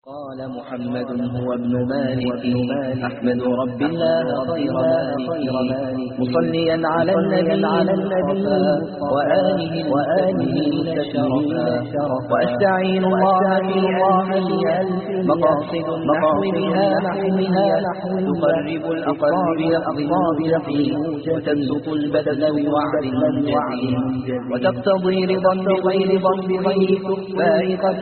قال محمد هو ابن مالك أحمد رب الله خير مالك مصليا على النبي وآله شرفا وأستعين الله في ألف مقاصد النحو بها تقرب الأقرب يقضي وتبسط البدن بوعد منجز وتقتضي رضا بغير ضمه فائقة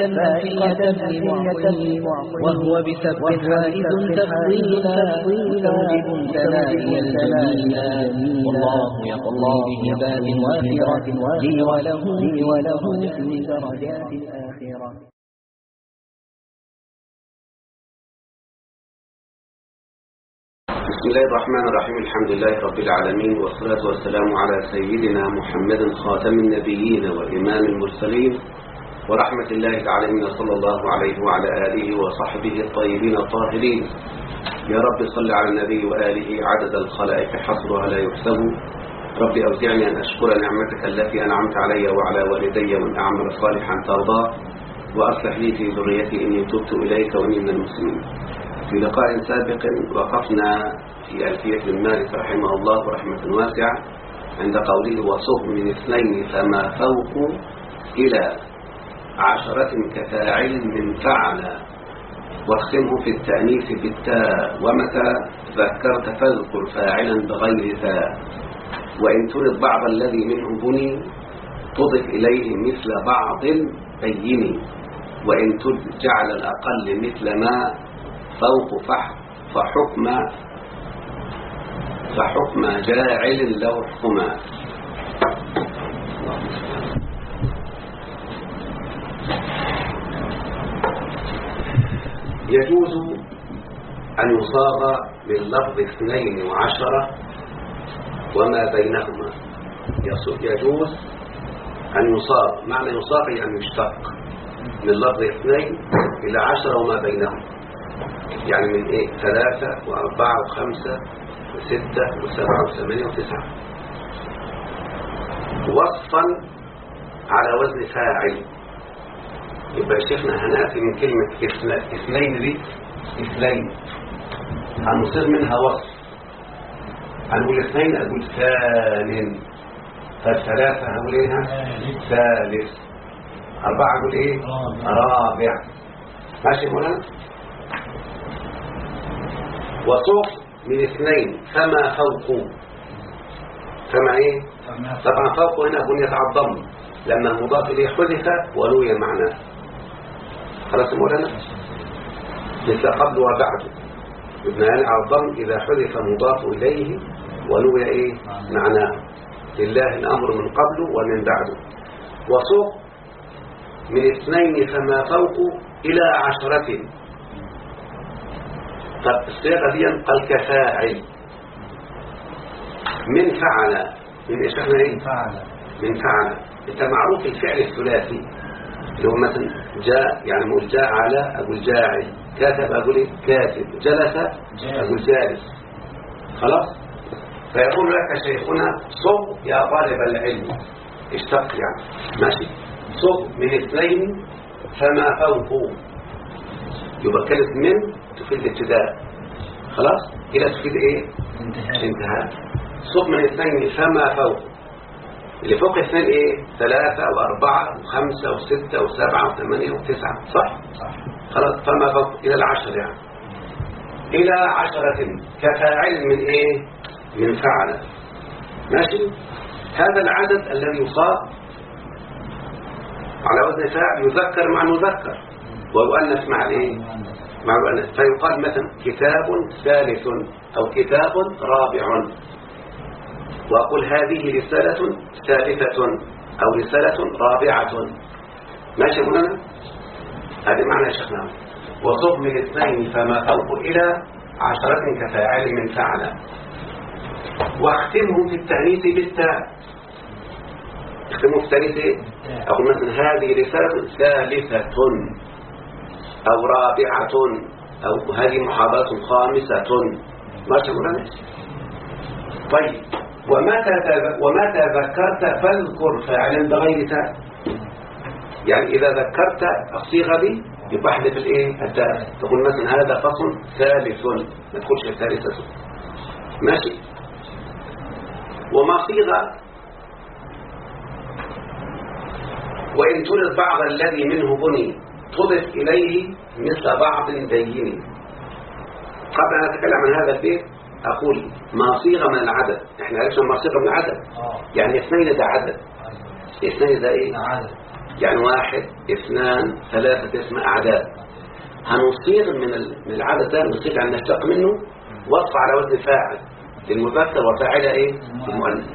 وهو بسبب هائد تفضيلا مستوجب ثنائي الجميلا والله يقضي بهبات وافرة لي وله في درجات الآخرة. بسم الله الرحمن الرحيم. الحمد لله رب العالمين، والصلاة والسلام على سيدنا محمد خاتم النبيين وإمام المرسلين ورحمة الله العالمين، صلى الله عليه وعلى آله وصحبه الطيبين الطاهرين. يا رب صل على النبي وآله عدد الخلائق حصرها لا يحسب. رب أوزعني أن أشكر نعمتك التي أنعمت علي وعلى والدي وأن أعمل صالحا ترضاه، وأصلح لي في ذريتي إني تبت إليك وإني من المسلمين. في لقاء سابق وقفنا في ألفية بن مالك رحمه الله رحمة واسعة عند قوله وصف من اثنين فما فوق إلى 10 كفاعل من فعل، واختمه في التأنيث بالتاء، ومتى ذكرت فاذكر فاعلا بغير ثاء، وإن ترد بعض الذي منه بني تضف إليه مثل بعض بين، وإن تجعل الأقل مثل ما فوق فحكم جاعل له حكما. يجوز أن يصاغ باللفظ 12 وما بينهما. يجوز أن يصاغ، معنى يصاغ يعني يشتق من لفظ 2 إلى 10 وما بينهما، يعني من 3 و4 و5 و6 و7 و8 و9، وصفا على وزن فاعل. يبقى شيخنا هنأتي من كلمة اثنين دي اثنين هنصير منها وصف. هنقول 2 أقول ثان، فالثلاثة هقول ايه ثالث، 4 أقول ايه رابع. ماشي مولانا؟ وصف من 2 فما فوق. فما ايه؟ طبعا فوق هنا بنية على الضم لما المضاف إليه حذف ونوي معناه. خلاص يا مولانا؟ مثل قبل وبعد يبنيان على الضم إذا حذف مضاف إليه ونوي إيه معناه. لله الأمر من قبل ومن بعد. وصف من 2 فما فوق إلى 10. طب الصيغة دي قال كفاعل من فعل. من إيش احنا ايه؟ من فعل. انت معروف الفعل الثلاثي اللي هو مثلا جاء، يعني مقول جاء على أقول جاعل، كاتب أقول إيه كاتب، جلس أقول جالس. خلاص؟ فيقول لك شيخنا صب يا طالب العلم، اشتق يعني ماشي. صب من 2 فما فوق، يبقى كلمة من تفيد الابتداء، خلاص إلى تفيد إيه انتهاء. صب من 2 فما فوق، اللي فوق 2 ايه 3 و4 و5 و6 و7 و8 و9، صح؟ خلاص. فما فوق إلى 10 يعني إلى 10 كفاعل من ايه من فعل. ماشي. هذا العدد الذي يصاب على وزن فاعل يذكر مع المذكر ويؤنث مع الايه مع المؤنث. فيقال مثلا كتاب ثالث أو كتاب رابع، وأقول هذه رسالة ثالثة أو رسالة رابعة. ماشي مولانا؟ هذا معنى شيخنا. وصف من 2 فما فوق إلى 10 كفاعل من فعل، واختمهم في التأنيث بالتاء. اختمهم في التأنيث ايه؟ أقول مثلا هذه رسالة ثالثة أو رابعة، أو هذه محاضرة خامسة. ماشي مولانا؟ طيب. ومتى ذكرت فاذكر فاعلا بغير تاء، يعني إذا ذكرت الصيغة دي يبقى احذف الايه التاء، تقول مثلا هذا فصل ثالث، ما تقولش الثالثة. ماشي. وما صيغ وإن ترد بعض الذي منه بني تضف إليه مثل بعض دين. قبل أن أتكلم عن هذا البيت أقول ما صيغ من العدد. إحنا عرفنا ما صيغ من العدد، يعني اثنين ده عدد، اثنين ده إيه؟ يعني 1 2 3 اسم أعداد. هنصيغ من العدد ده، نصيغ أن نشتق منه وصف على وزن فاعل للمذكر وفاعله إيه؟ المؤنث.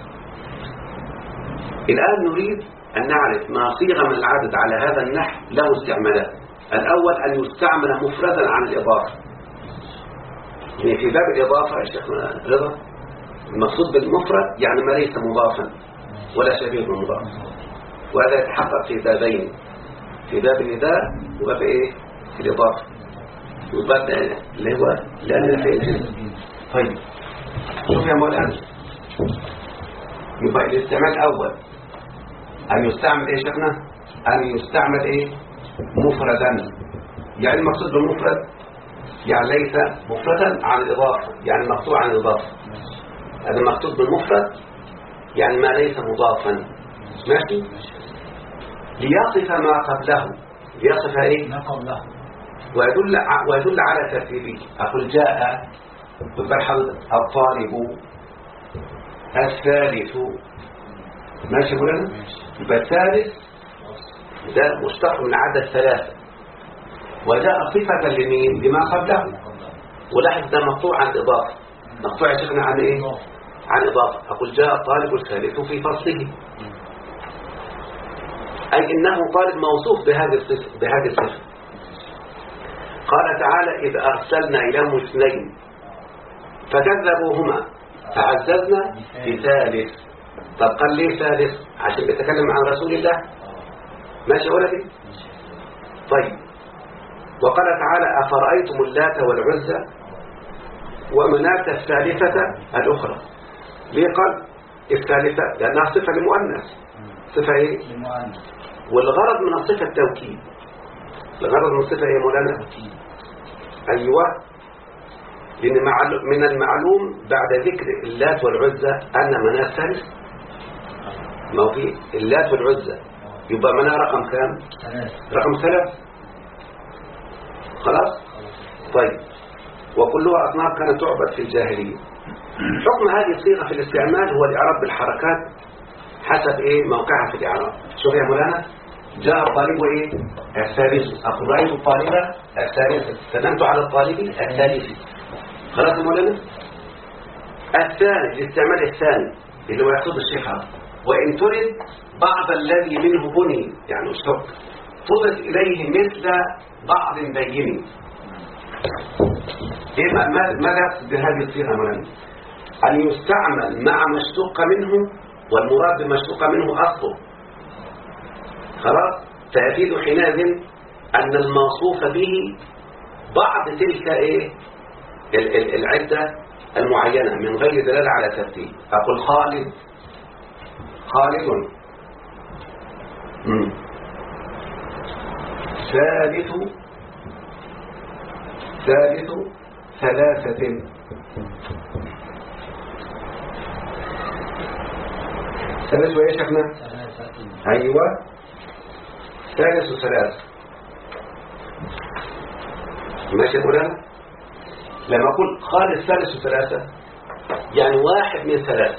الآن نريد أن نعرف ما صيغ من العدد على هذا النحو له استعمالات. الأول أن يستعمل مفردا عن الإضافة. يعني في باب الإضافة يا شيخ رضا المقصود بالمفرد يعني ما ليس مضافا ولا شبيه بالمضاف، وهذا يتحقق في بابين، في باب النداء وباب إيه؟ في الإضافة، وباب اللي هو لأن الفعل. طيب شوف يا مولانا، يبقى الاستعمال الأول أن يستعمل إيه شيخنا؟ أن يستعمل إيه؟ مفردا. يعني المقصود بالمفرد يعني ليس مفردا عن الإضافة، يعني مقطوع عن الإضافة. هذا المقصود بالمفرد يعني ما ليس مضافا. ماشي. ليصف ما قبله، ليصف إيه؟ ما قبله، ويدل على ترتيبه. أقول جاء بالحضر الطالب الثالث. ماشي مولانا؟ يبقى الثالث ده مشتق من عدد 3 وجاء صفة لمين؟ لما قبله. ولاحظ ده مقطوع عن إضافة. مقطوع يا شيخنا عن إيه؟ عن إضافة. أقول جاء الطالب الثالث في فصله، أي إنه طالب موصوف بهذه الصفة. قال تعالى إذ أرسلنا إليهم 2 فكذبوهما فعززنا بثالث. طب قال ليه ثالث؟ عشان بيتكلم عن رسول الله. ماشي ولدي؟ طيب. وقال تعالى أفرأيتم اللات والعزى ومناة الثالثة الأخرى. ليه قال الثالثة؟ لأنها صفة لمؤنث. صفة إيه؟ والغرض من الصفة التوكيد. الغرض من الصفة إيه مولانا؟ أيوة. لأن من المعلوم بعد ذكر اللات والعزى أن مناة ثالث. ما هو في اللات والعزى يبقى مناة رقم كام؟ رقم 3. خلاص؟ طيب. وكلها أصناف كانت تعبد في الجاهلية. حكم هذه الصيغة في الاستعمال هو الإعراب بالحركات حسب إيه موقعها في الإعراب. شوف يا مولانا، جاء الطالب إيه؟ الثالث. أقول رأيت الطالب الثالث، سلمت على الطالب الثالث. خلاص يا مولانا؟ الثاني الاستعمال الثاني اللي هو يقصد الشيخ هذا، وإن ترد بعض الذي منه بني يعني اشتق تضف إليه مثل بعض بين. إيه ماذا يقصد بهذه الصيغة مولانا؟ أن يستعمل مع ما اشتق منه، والمراد بما اشتق منه أصله. خلاص؟ فيفيد حينئذ أن الموصوف به بعض تلك إيه؟ العدة المعينة من غير دلالة على ترتيب. أقول خالد ثالث 3. ثالث وإيه شيخنا؟ أيوة ثالث 3. ماشي يا مولانا؟ لما أقول خالد ثالث 3 يعني 1 من 3.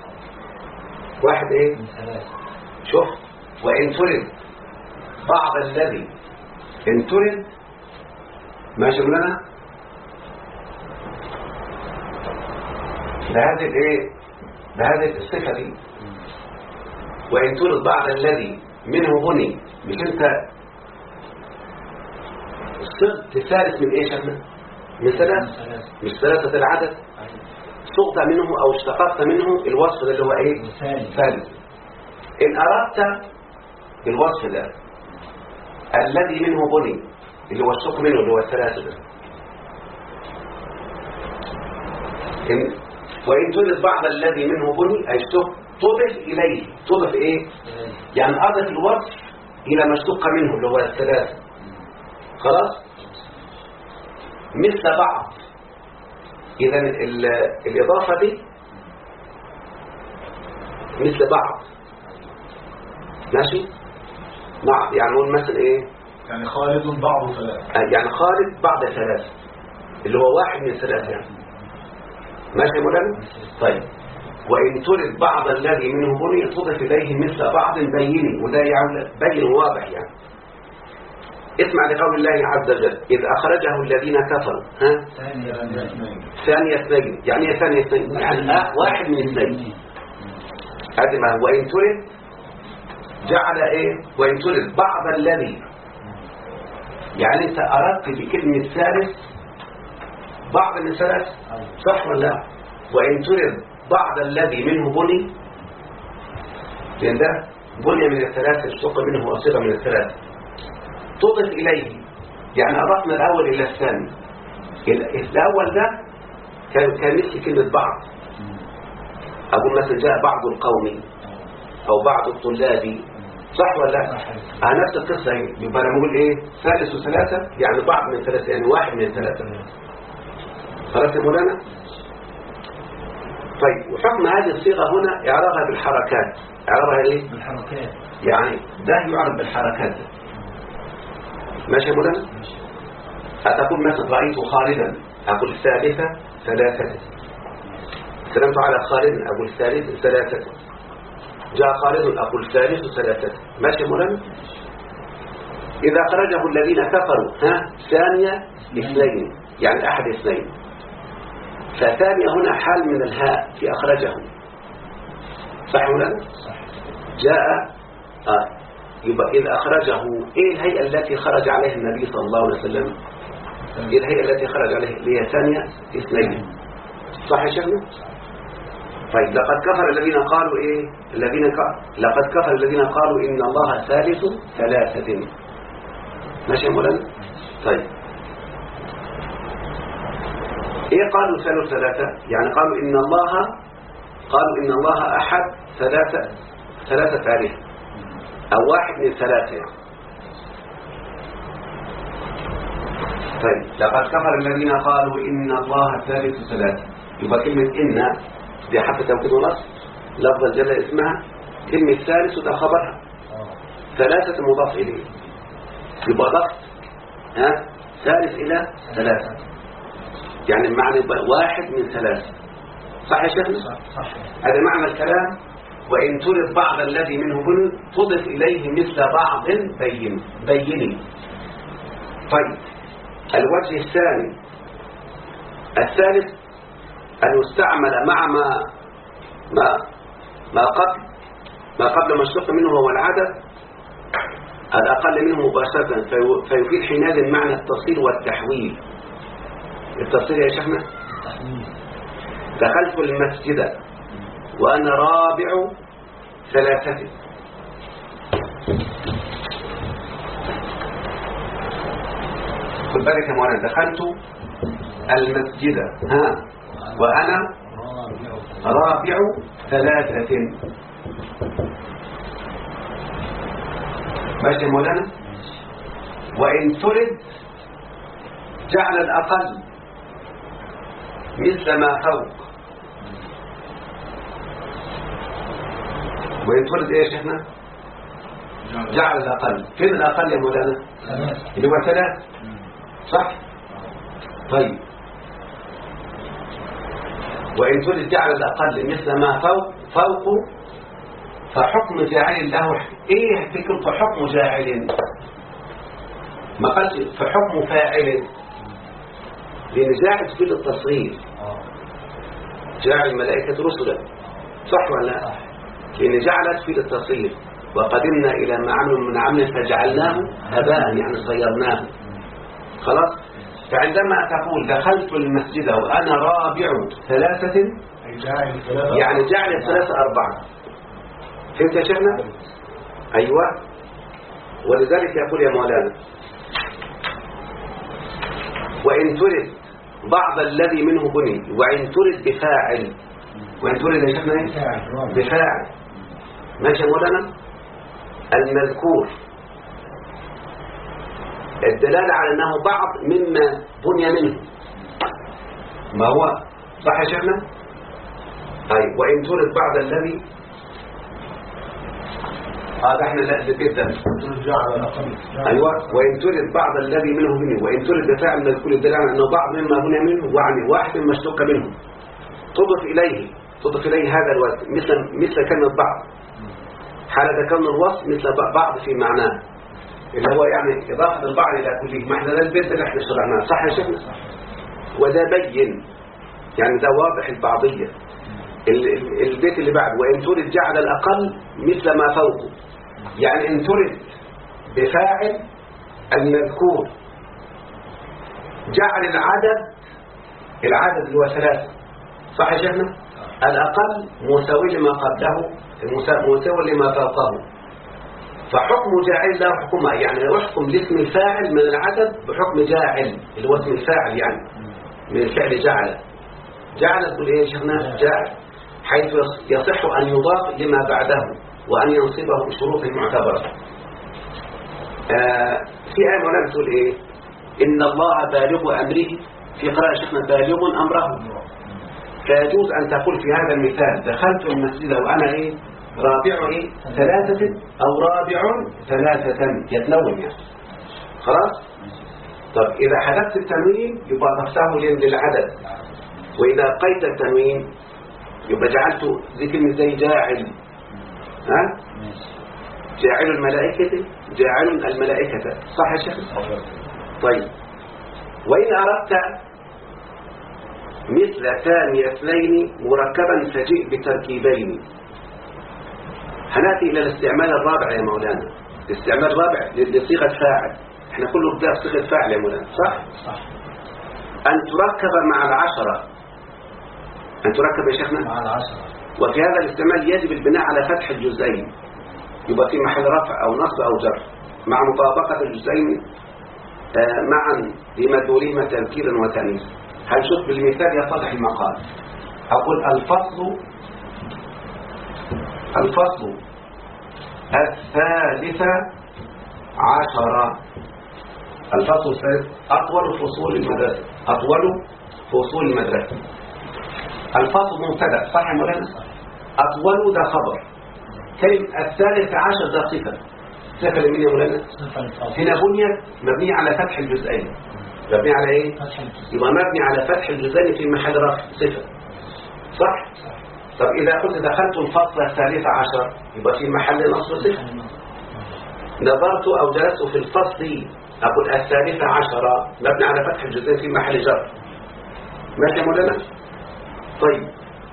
1 إيه؟ من 3. شوف، وإن ترد بعض الذي، إن ترد ماشي يا مولانا؟ بهذه الإيه؟ بهذه الصفة دي. وإن ترد بعض الذي منه بني، مش أنت صرت ثالث من إيه شكنا؟ من 3. مش 3 العدد. صغت منه أو اشتققت منه الوصف اللي هو إيه؟ ثالث. إن أردت بالوصف ده الذي منه بني اللي هو الشق منه اللي هو 3 ده، وإن ترد بعض الذي منه بني أي اشتق تضف إليه. تضف إيه؟ يعني أضف الوصف إلى ما اشتق منه اللي هو 3. خلاص مثل بعض. إذا الإضافة دي مثل بعض ماشي مع يعني نقول مثلا إيه يعني خالد بعض ثلاثة يعني خالد بعد ثلاثة اللي هو واحد من ثلاثة يعني ماشي يا مولانا. طيب وإن ترد بعض الذي منه بني تضف إليه مثل بعض بيني وده يعني بين واضح يعني. اسمع لقول الله عز وجل إذ أخرجه الذين كفروا ثانية اثنين يعني ايه ثانية اثنين يعني واحد من اثنين هذه ما وإن ترد جعل ايه وإن ترد بعض الذي يعني انت أردت بكلمة ثالث بعض من ثلاث صح ولا لا؟ وإن ترد بعض الذي منه بني لأن ده بني من الثلاثة اشتق منه وصيغة من الثلاثة تضف إليه يعني أضفنا الأول إلى الثاني. الأول ده كان مثل كلمة بعض أقول مثلا جاء بعض القوم أو بعض الطلاب صح ولا لا؟ نفس القصة يبقى أنا بقول إيه ثالث وثلاثة يعني بعض من ثلاثة يعني واحد من ثلاثة. خلاص يا مولانا. طيب وحكم هذه الصيغة هنا إعرابها بالحركات. إعرابها إيه؟ بالحركات يعني ده يعرب بالحركات ماشي يا مولانا. أتقول مثلا رأيت خالدا أقول الثالثة ثلاثة سلمت على خالد أقول الثالث ثلاثة جاء خالد أقول الثالث ثلاثة ماشي يا مولانا. إذا أخرجه الذين كفروا ثانية اثنين يعني أحد اثنين فثانية هنا حال من الهاء في أخرجه صح يا مولانا. جاء يبقى إذا أخرجه إيه الهيئة التي خرج عليها النبي صلى الله عليه وسلم إيه الهيئة التي خرج عليها اللي هي ثانية اثنين صح يا شيخنا. طيب لقد كفر الذين قالوا إيه لقد كفر الذين قالوا إن الله ثالث ثلاثة ماشي يا مولانا. طيب إيه قالوا ثالث ثلاثة يعني قالوا إن الله أحد ثلاثة آلهة أو واحد من ثلاثة يعني. طيب لقد كفر الذين قالوا إن الله ثالث ثلاثة يبقى كلمة إن دي حتى توكيد ونص لفظ الجلة اسمها كلمة ثالث وده خبرها ثلاثة مضاف إليه يبقى ضغط ثالث إلى ثلاثة يعني المعنى يبقى واحد من ثلاثة صح يا شيخنا؟ صح. هذا معنى الكلام. وإن ترد بعض الذي منه بن تضف إليه مثل بعض بيني. طيب الوجه الثاني الثالث أن يستعمل مع ما قبل ما اشتق منه هو العدد الأقل منه مباشرة فيفيد حينئذ معنى التصيل والتحويل. التصيل يا شيخنا دخلت المسجد وأنا رابع ثلاثة خد بالك يا مولانا دخلت المسجد وأنا رابع ثلاثة ماشي يا مولانا. وإن ترد جعل الأقل مثل ما فوق. وإن ترد إيه يا شيخنا جعل الأقل فين الأقل يا مولانا اللي هو ثلاث صح. طيب وإن ترد جعل الأقل مثل ما فوق فحكم جاعل له إيه فكرة حكم جاعل ما قالش فحكم فاعل لأن جاعل تفيد التصغير جاعل الملائكة رسلا صح ولا لا لأن جعل تفيد التصغير وقدمنا إلى ما عملوا من عمل فجعلناه هباء يعني صيرناه خلاص. فعندما تقول دخلت المسجد وأنا رابع ثلاثة يعني جعل الثلاثة أربعة فهمت يا شيخنا؟ أيوة. ولذلك يقول يا مولانا وإن ترد بعض الذي منه بني وإن ترد بفاعل وإن ترد يا شيخنا بفاعل ماشي يا مولانا. المذكور الدلالة على أنه بعض مما بني منه. ما هو صح يا شيخنا؟ طيب وإن ترد بعض الذي هذا احنا البيت ده. أيوة وإن ترد بعض الذي منه وإن ترد بفعل مذكور الدلالة على أنه بعض مما بني منه وعني واحد مما اشتق منه تضف إليه هذا الوزن مثل كلمة بعض حالة كون الوصف مثل بعض في معناه اللي هو يعني إضافة البعض إلى كله. ما احنا ده البيت اللي احنا شرعناه صح يا شيخنا؟ وده بين يعني ده واضح البعضية. البيت اللي بعد وإن ترد جعل الأقل مثل ما فوقه، يعني إن ترد بفاعل المذكور جعل العدد اللي هو 3 صح يا شيخنا؟ الأقل مساوي لما قبله مساوي لما فوقه. فحكم جاعل له حكمها، يعني يحكم لاسم الفاعل من العدد بحكم جاعل اللي هو اسم الفاعل يعني من الفعل جعل تقول ايه يا شيخنا؟ جاعل حيث يصح أن يضاف لما بعده وأن ينصبه بشروط معتبرة. في آية مولانا بتقول ايه؟ إن الله بالغ أمره، في قراءة شيخنا بالغ أمره. فيجوز أن تقول في هذا المثال دخلت المسجد وأنا ايه؟ رابع ايه؟ 3 أو رابع 3 يتنون يعني خلاص؟ طب إذا حذفت التنوين يبقى ضفته للعدد، وإذا قيد التنوين يبقى جعلته زي كلمة زي جاعل. ها؟ جاعل الملائكة صح يا شيخ؟ طيب وإن أردت مثل ثاني اثنين مركبا فجئ بتركيبين. هنأتي إلى الاستعمال الرابع يا مولانا. الاستعمال الرابع لصيغة فاعل، احنا كله بدأ صيغة فاعل يا مولانا صح؟ أن تركب مع 10. أن تركب يا شيخنا مع 10. وفي هذا الاستعمال يجب البناء على فتح الجزئين، يبقى في محل رفع أو نصب أو جر مع مطابقة الجزئين معا لمدلولهما تذكيرا وتأنيثا. هنشوف بالمثال يتضح المقال. أقول الفصل 13. الفصل الثالث أطول فصول المدرسة. الفصل مبتدأ صح يا مولانا؟ أطول ده خبر. كلمة 13 ده صفة لمين يا مولانا؟ هنا بنيت مبنية على فتح الجزئين. مبني على ايه؟ يبقى مبني على فتح الجزئين في محل رفع صفة صح؟ طب إذا قلت دخلت الفصل 13 يبقى في محل نصب صفة. نظرت أو جلست في الفصل أقول 13 مبني على فتح الجزئين في محل جر. ماشي يا مولانا؟ طيب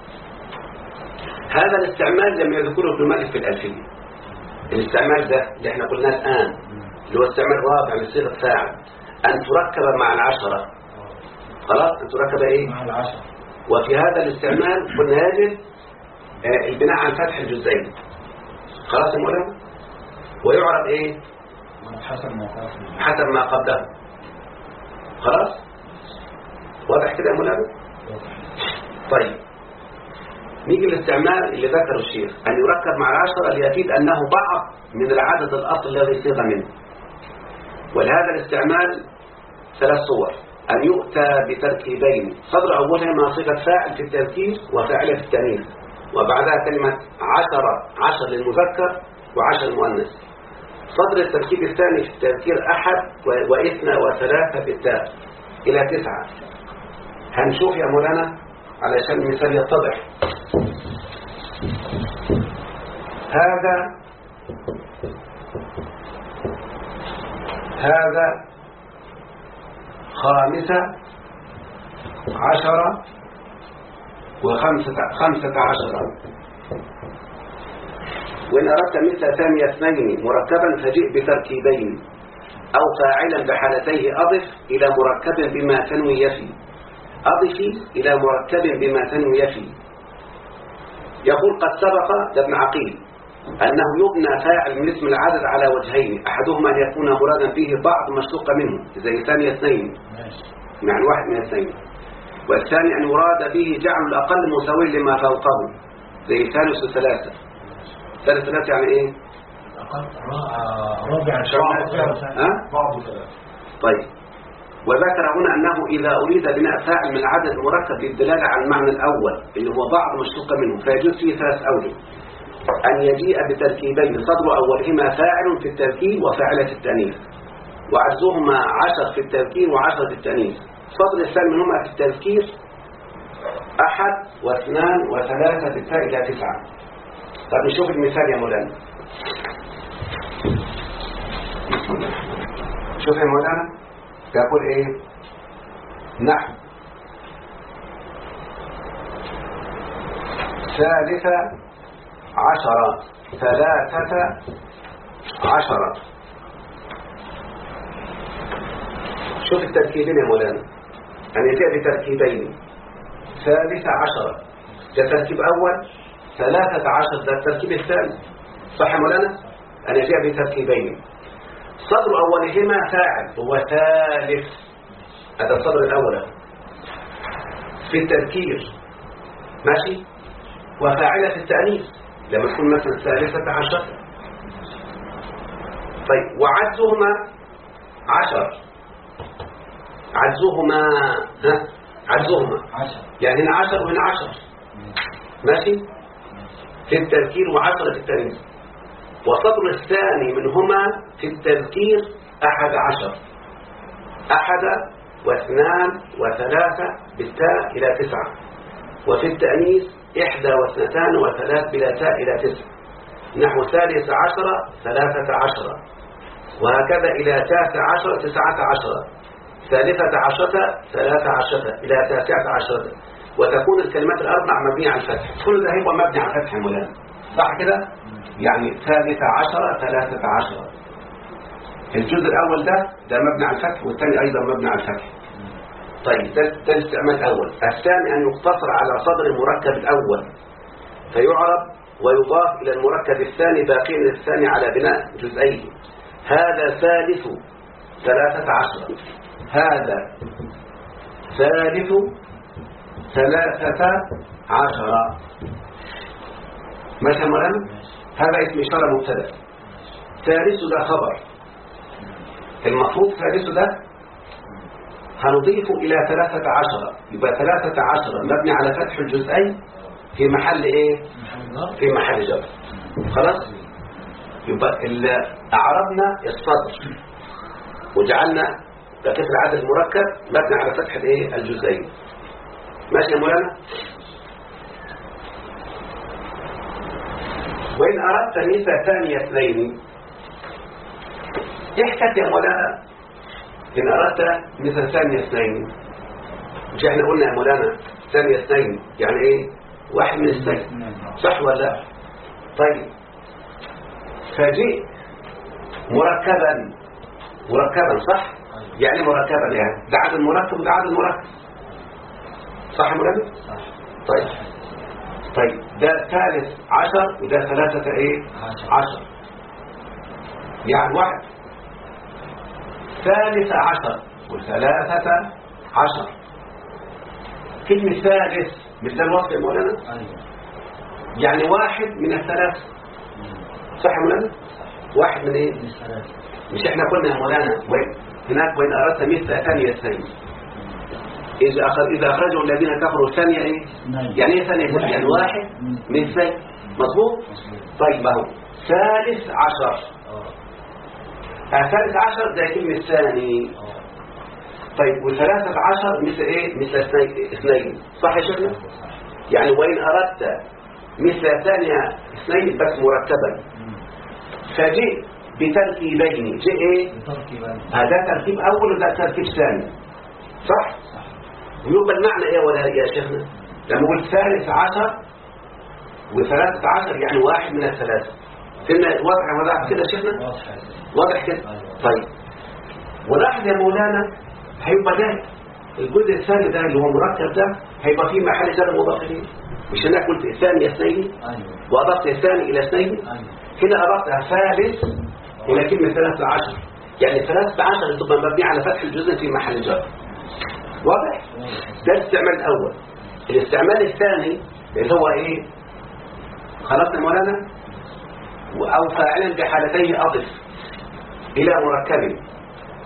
هذا الاستعمال لم يذكره ابن مالك في الألفية. الاستعمال ده اللي احنا قلناه الآن اللي هو استعمال رابع لصيغة فاعل أن تركب مع 10. خلاص أن تركب ايه؟ مع 10. وفي هذا الاستعمال قلنا يجب البناء على فتح الجزئين. خلاص يا مولانا؟ ويعرف ايه؟ حسب ما قبله. خلاص؟ واضح كده يا مولانا؟ طيب نيجي للاستعمال اللي ذكره الشيخ أن يركب مع 10 ليفيد أنه بعض من العدد الأصل الذي صيغ منه. ولهذا الاستعمال 3 صور. أن يؤتى بتركيبين صدر أولهما صيغة فاعل في التذكير وفاعل في التأنيث، وبعدها كلمة 10 للمذكر و10 للمؤنث. صدر التركيب الثاني في التذكير 1 و2 و3 بالتاء إلى 9. هنشوف يا مولانا علشان المثال يتضح. هذا 15 و15. وإن أردت مثل ثاني اثنين مركبا فجئ بتركيبين أو فاعلا بحالتيه أضف إلى مركب بما تنوي يفي. أضفي إلى مركب بما تنوي يفي. يقول قد سبق لابن عقيل أنه يبنى فاعل من اسم العدد على وجهين، أحدهما أن يكون مرادا به بعض مشتق منه زي ثاني اثنين يعني واحد من اثنين، والثاني أن يراد به جعل الأقل مساوي لما فوقه زي ثالث 3. ثالث 3 يعني إيه؟ رابع 3. طيب، وذكر هنا أنه إذا أريد بناء فاعل من العدد المركب للدلالة على المعنى الأول اللي هو بعض مشتق منه فيجوز فيه 3 أوجه: أن يجيء بتركيبين صدر أولهما فاعل في التركيب وفاعل في التأنيث، وعجزهما 10 في التذكير و10 في التأنيث. صدر الثاني منهما في التذكير 1 و2 و3 بالتاء إلى 9. طب نشوف المثال يا مولانا. شوف يا مولانا يقول ايه؟ نحو 13 شوف التركيبين يا مولانا. أن يجيء بتركيبين 13 ده تركيب أول، 13 ده التركيب الثاني، صح يا مولانا؟ أن يجيء بتركيبين صدر أولهما فاعل هو ثالث، هذا الصدر الأول في التذكير ماشي، وفاعلة في التأنيث لما تكون مثلا 13. طيب، وعجزهما 10 عجزهما يعني هنا 10 وهنا 10 ماشي في التذكير و10 في التأنيث. وصدر الثاني منهما في التذكير 11 و2 و3 بالتاء إلى 9، وفي التأنيث 1 و2 و3 بلا تاء إلى 9، نحو 13 13 وهكذا إلى 19 19 13 13 إلى 19، وتكون الكلمات الأربع مبنية على الفتح. كل ده هيبقى مبني على الفتح يا مولانا، صح كده؟ يعني 13 13 الجزء الأول ده مبني على الفتح، والثاني أيضا مبني على الفتح. طيب، ده الاستعمال الأول. الثاني أن يقتصر على صدر المركب الأول فيعرب ويضاف إلى المركب الثاني باقي الثاني على بناء جزئين. هذا ثالث 13، هذا ثالث 13. ماشي يا مولانا؟ هذا اسم إشارة مبتدأ. ثالث ده خبر، المفروض ثالث ده هنضيفه إلى 13، يبقى 13 مبني على فتح الجزئين في محل إيه؟ في محل جر. خلاص؟ يبقى أعربنا الصدر وجعلنا بكسر العدد المركب مبني على فتح الإيه؟ الجزئين. ماشي يا مولانا؟ وإن أردت مثل ثانية 2 احكت يا مولانا. إن أردت مثل ثانية 2 مش احنا قلنا يا مولانا ثانية 2 يعني ايه؟ واحد من اثنين، صح ولا لا؟ طيب، فجئ مركبا صح؟ يعني مركبا يعني ده عدد مركب وده عدد مركب، صح يا مولانا؟ طيب ده 13 وده 13 يعني واحد 13 و13. كلمة ثالث مش ده الوصف يا مولانا؟ يعني واحد من الثلاثة، صح يا مولانا؟ واحد من ايه؟ مش احنا قلنا يا مولانا هناك وإن أردت مثل ثانية 2 إذا أخرجوا الذين كفروا ثانية ايه؟ يعني ايه ثانية 2؟ يعني واحد من اثنين، مظبوط؟ طيب اهو 13 13 ده كلمة ثاني. طيب و13 مثل ايه؟ مثل 2، صح يا شيخنا؟ يعني وإن أردت مثل ثانية 2 بس مركبا فجئ بتركيبين. جئ ايه؟ هذا تركيب أول وده تركيب ثاني، صح؟ ويبقى المعنى ايه ولا يا شيخنا؟ لما قلت 13 و13 يعني واحد من الثلاثة. كنا واضح كده يا شيخنا؟ واضح كده؟ طيب، ولاحظ يا مولانا هيبقى ده الجزء الثاني ده اللي هو مركب ده هيبقى فيه محل جر مضاف اليه. مش انا قلت الثاني 2 واضفت الثاني الى 2، هنا اضفتها ثالث الى كلمه 13، يعني 13 تبقى مبنيه على فتح الجزء في محل جر. واضح؟ ده الاستعمال الاول. الاستعمال الثاني اللي هو ايه؟ خلاص يا مولانا؟ او فاعلا بحالتين اضف الى مركب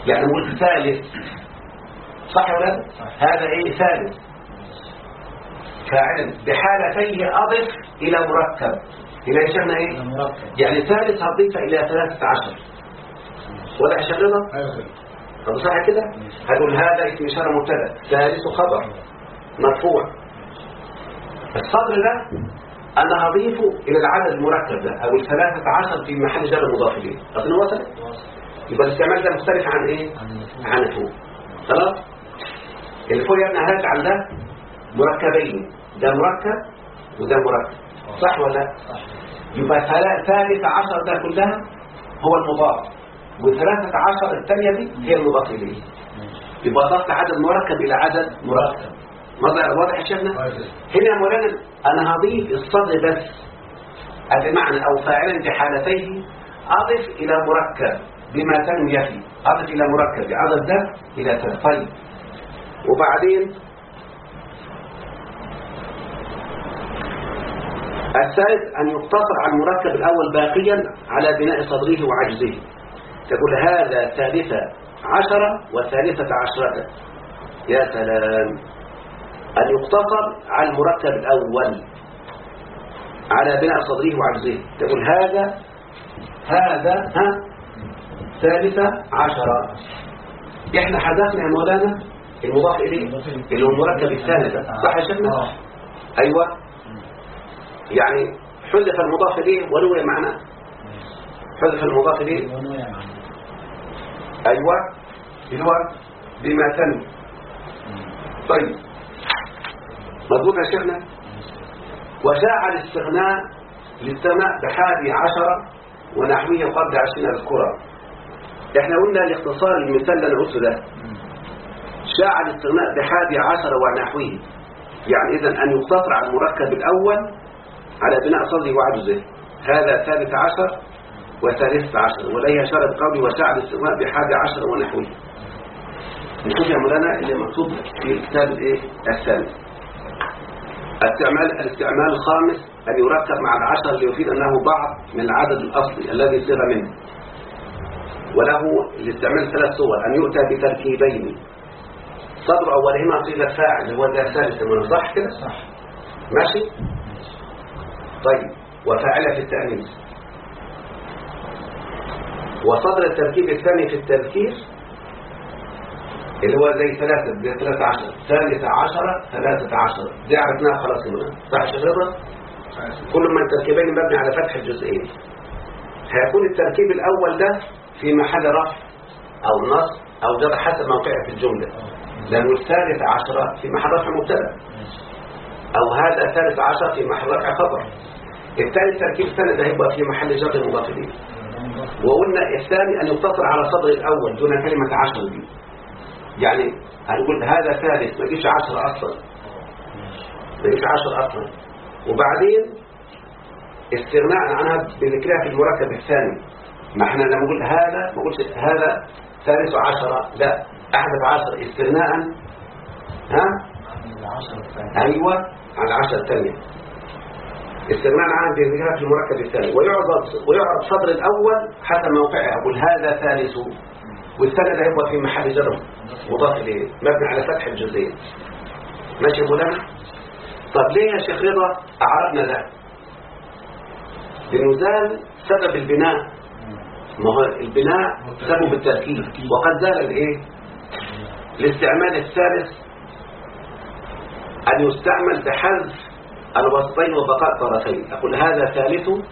يعني نقول ثالث، صح ولا لا؟ هذا ايه؟ ثالث. فاعلا بحالتيه أضف إلى مركب. هنا يشمنا ايه؟ يعني ثالث هضيف إلى 13 ولا شغلنا؟ طب صح كده؟ هنقول هذا اسم إشارة مبتدا، ثالث خبر مرفوع. الصدر ده أنا هضيفه إلى العدد المركب ده أو 13 في محل جر مضاف إليه. أظن وصلت؟ يبقى الاستعمال ده مختلف عن ايه؟ عن الفوق. خلاص؟ اللي فوق يبنى هذا عن ده مركبين، ده مركب وده مركب، صح ولا لا؟ يبقى 13 ده كلها هو المضاف، و13 الثانية دي هي المضاف إليه. يبقى ضفت عدد مركب إلى عدد مركب. واضح يا شيخنا؟ هنا يا مولانا أنا هضيف الصدر بس، بمعنى أو فاعلا بحالتيه أضف إلى مركب بما تنوي فيه، أضف إلى مركب بعدد ده إلى 3. طيب وبعدين الثالث أن يقتصر على المركب الأول باقيا على بناء صدره وعجزه. تقول هذا 13 و13. يا سلام. أن يقتصر على المركب الأول على بناء صدره وعجزه. تقول هذا 13. احنا حدثنا يا مولانا المضاف إليه اللي هو المركب الثاني ده، صح يا شيخنا؟ أيوة، يعني حذف المضاف إليه ونوي معناه. حذف المضاف إليه أيوة اللي هو بما تنوي. طيب مضبوط يا شيخنا. وشاع الاستغناء للسماء ب11 ونحويه قبل 20 أذكرة. احنا قلنا الاختصار المثال اللي انا قلته ده شاع الاستغناء ب11 ونحويه، يعني اذا ان يقتصر على المركب الاول على بناء صدره وعجزه. هذا 13 و13 وليه اشار بقوله وشاع الاستغناء ب11 ونحويه. نشوف يا مولانا اللي مكتوب في الكتاب الايه الثاني. الاستعمال الخامس أن يركب مع 10 ليفيد أنه بعض من العدد الأصلي الذي صيغ منه. وله الاستعمال 3 صور: أن يؤتى بتركيبين، صدر أولهما صيغة فاعل هو ده ثالث منه، صح كده؟ صح ماشي. طيب وفاعلة في التأنيث. وصدر التركيب الثاني في التذكير اللي هو زي 13 13 دي عرفناها خلاص هنا، صح يا شيخ رضا؟ كل ما التركيبين مبني على فتح الجزئين. هيكون التركيب الأول ده في محل رفع أو نصب أو جر حسب موقعه في الجملة، لأنه 13 في محل رفع مبتدا، أو هذا 13 في محل رفع خبر. الثاني التركيب الثاني ده هيبقى في محل جر مضاف إليه. وقلنا الثاني أن يقتصر على صدر الأول دون كلمة 10 دي، يعني هنقول هذا ثالث ما يجيش 10 أصلا، ما يجيش 10 أصلا. وبعدين استغناء عنها بذكرها في المركب الثاني. ما احنا لما نقول هذا ما نقولش هذا 13، لا أحدث 10 استغناء أيوة عن 10 الثانية، استغناء عنها بذكرها في المركب الثاني. ويعرض صدر الأول حتى موقعها، أقول هذا ثالث، والثاني ده يبقى في محل جر مضاف إليه مبني على فتح الجزئين. ماشي يا مولانا؟ طب ليه يا شيخ رضا أعرفنا ده؟ لنزال سبب البناء. ما هو البناء سبب التركيب، وقد زال الايه؟ الاستعمال الثالث أن يستعمل بحذف الوسطين وبقاء طرفين. أقول هذا 13.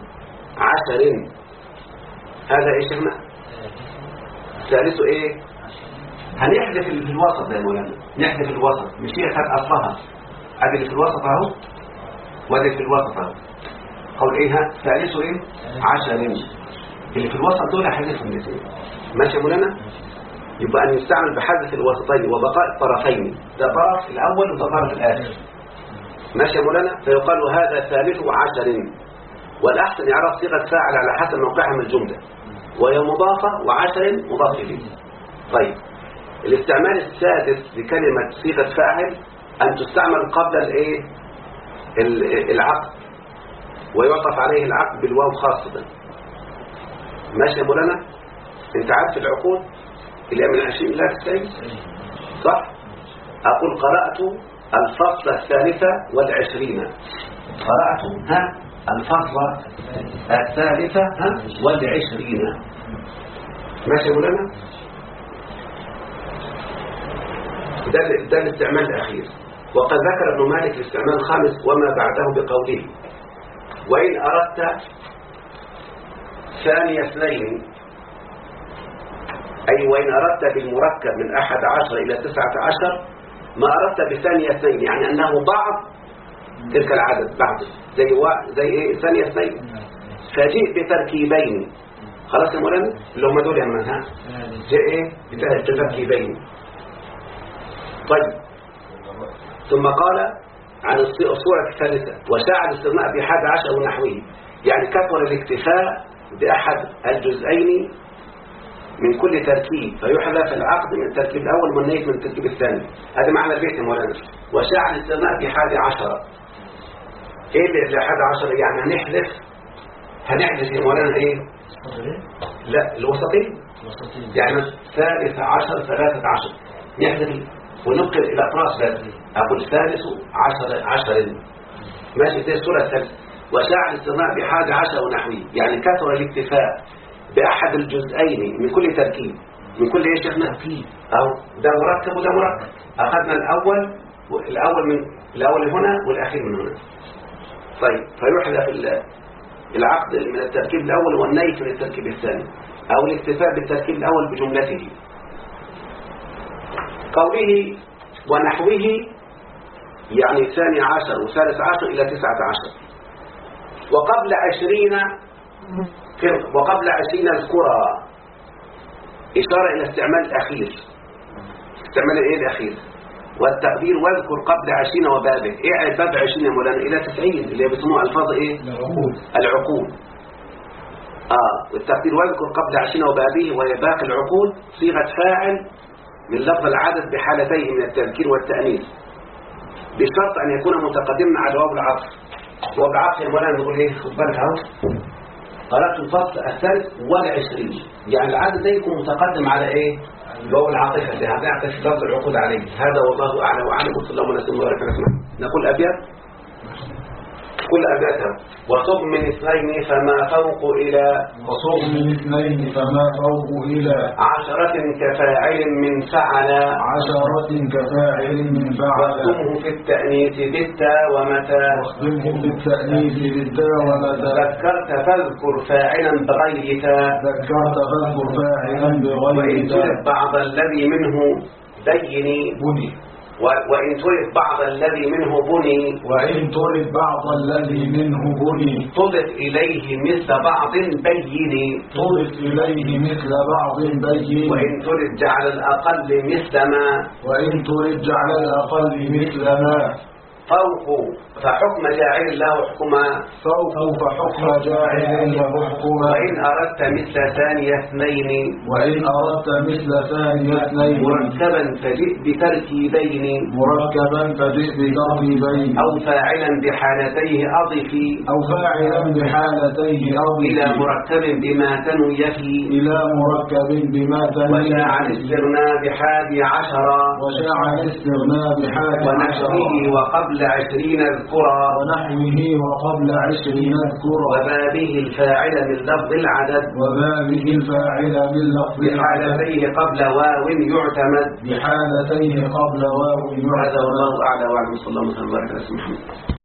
هذا ايش شيخنا؟ ثالث ايه؟ هنحذف اللي في الوسط يا مولانا، نحذف الوسط، مش هي كانت اصلها ادي اللي في الوسط اهو وادي في الوسط اهو. قول ايه؟ ثالث ايه؟ 10 اللي في الوسط دول هحذفهم الاثنين. ماشي يا مولانا؟ يبقى ان يستعمل بحذف الوسطين وبقاء الطرفين، ده طرف الاول وده طرف الاخر. ماشي يا مولانا؟ فيقال هذا 13. والاحسن يعرف صيغه فاعل على حسب موقعها من الجمله، وهي مضافة و10 مضاف إليه. طيب الاستعمال السادس لكلمة صيغة فاعل أن تستعمل قبل الايه؟ العقد، ويعطف عليه العقد بالواو خاصة. ماشي يا مولانا؟ انت عارف العقود اللي من 20 إلى 90 صح؟ أقول قرأت الفصل 23 قرأت الفصل 23 ماشي يا مولانا؟ ده الاستعمال الأخير. وقد ذكر ابن مالك الاستعمال الخامس وما بعده بقوله وإن أردت ثاني اثنين، أي وإن أردت بالمركب من 11 إلى 19 ما أردت بثاني اثنين، يعني أنه بعض تلك العدد بعض زي إيه ثاني اثنين، فجئ بتركيبين. خلاص يا مولانا اللي هم دول يا من ها جاء ايه بتركيبين. طيب ثم قال عن الصورة الثالثة وشاع الاستغناء ب11 ونحوه، يعني كثر الاكتفاء بأحد الجزئين من كل تركيب فيحذف العقد من التركيب الأول والنية من التركيب الثاني. هذا معنى البيت يا مولانا. وشاع الاستغناء ب11، ايه اللي 11 يعني هنحذف يا مولانا ايه؟ لا الوسطين يعني 13 13 نحذف وننقل إلى أطراف ذاته. أقول 13 ماشي دي الصورة الثالثة. وشاع الاستغناء ب11 ونحوه، يعني كثر الاكتفاء بأحد الجزئين من كل تركيب. من كل ايش احنا أو ده مركب وده مركب. أخذنا الأول هنا والأخير من هنا. طيب فيحذف العقد من التركيب الأول والنية من التركيب الثاني أو الاكتفاء بالتركيب الأول بجملته. قوله ونحوه يعني 12 و13 إلى 19. وقبل 20 القرى إشارة إلى استعمال الأخير. استعمال إيه الأخير؟ والتقدير واذكر قبل 20 وبابه. إيه باب 20 يا مولانا؟ إلى 90 اللي بيسموها ألفاظ إيه؟ العقود. والتقدير واذكر قبل 20 وبابه وهي باقي العقود صيغة فاعل من لفظ العدد بحالتين من التذكير والتأنيث بشرط أن يكون متقدما على واو العطف. واو العطف يا مولانا نقول إيه؟ خد بالك أهو قرأت الفصل 23 يعني العدد ده يكون متقدم على إيه؟ واو العاطفة اللي هتعطف لفظ العقود عليه. هذا والله أعلم وأعلم وصلى الله عليه وسلم. نقول أبيات كل أبياتها وصب من 2 فما فوق إلى 10 كفاعل من فعل واختمه في التأنيث بالتا ومتى ذكرت فاذكر فاعلا بغير تا وإن ترد بعض الذي منه بني وإن ترد بعض الذي منه بني تضف إليه مثل بعض بين وإن ترد جعل الأقل مثل ما فوق فحكم جاعل له حكما وإن أردت مثل ثاني اثنين مركبا فجئ بتركيبين أو فاعلا بحالتيه أضفي إلى مركب بما تنوي فيه وشاع الاستغناء ب11 ونحوه وقبل 20 القرى وبابه الفاعل من لفظ العدد بحالتيه قبل واو يعتمد هذا والله أعلى وأعلم. صلى الله عليه وسلم وبارك على سيدنا محمد.